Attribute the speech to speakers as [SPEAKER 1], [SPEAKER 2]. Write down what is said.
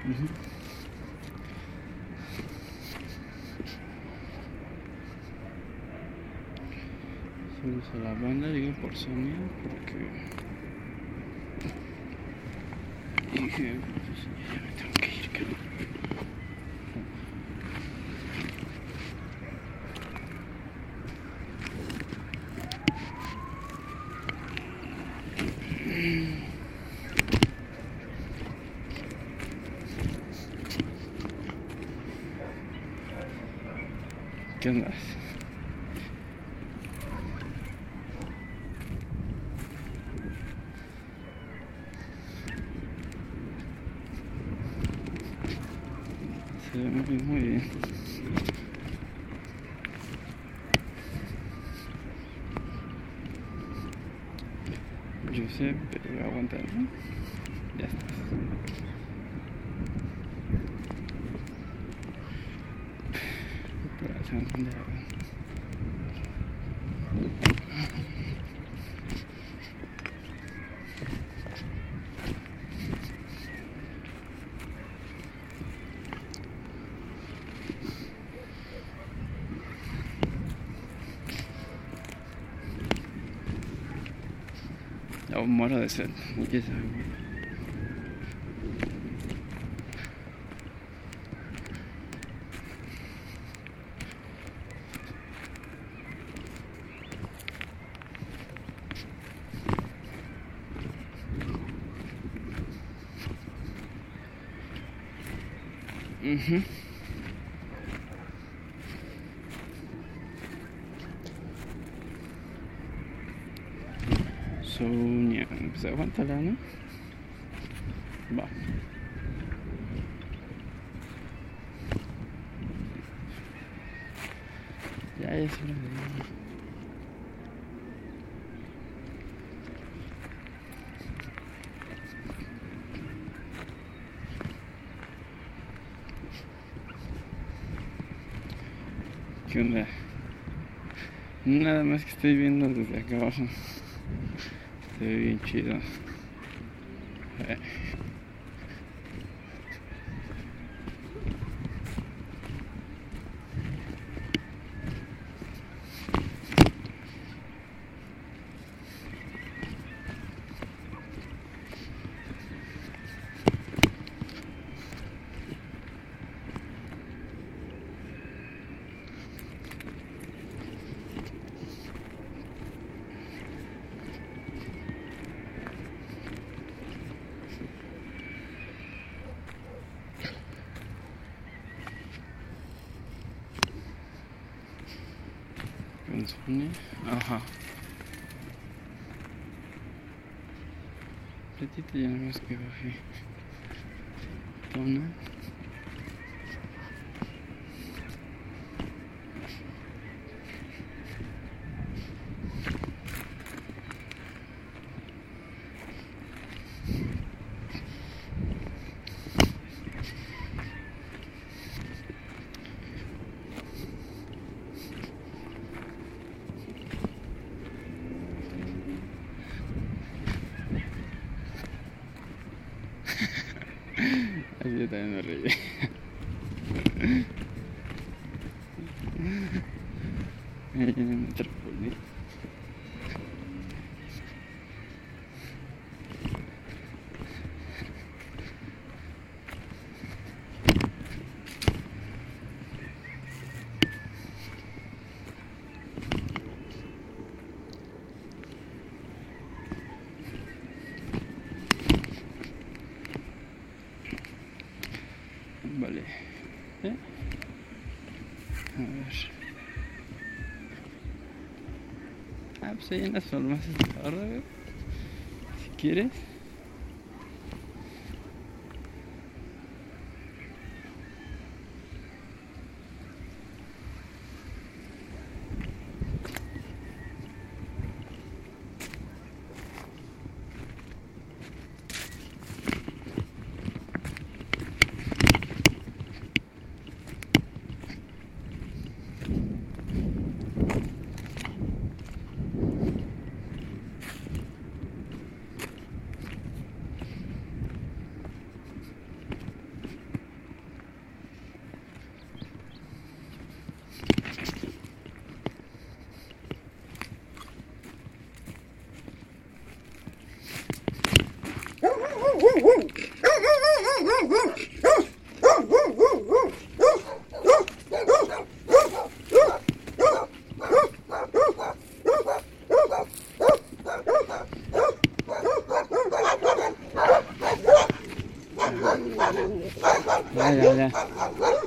[SPEAKER 1] Ujú. Saludos a la banda, digo por Sonia, porque dije, pues ya me tengo que ir, creo. ¿Qué andas? Se ve muy bien. Yo sé, pero voy a aguantar, ¿no? Ya estás. Pero se van a entender ahora. Ya muero de sed. Ya saben. Sonia, pues aguántala, ¿no? Va. Ya es hora de ir. ¿Qué onda? Nada más que estoy viendo desde acá abajo. Se ve bien chido. Sonia. Ajá. Ratito ya nada más que bajé. Tona. Así yo también me reí. En el Metrópoli. Vale. A ver. Ah, pues ahí en las farmacias de ahorra, güey. Si quieres. Ya, ya, ya.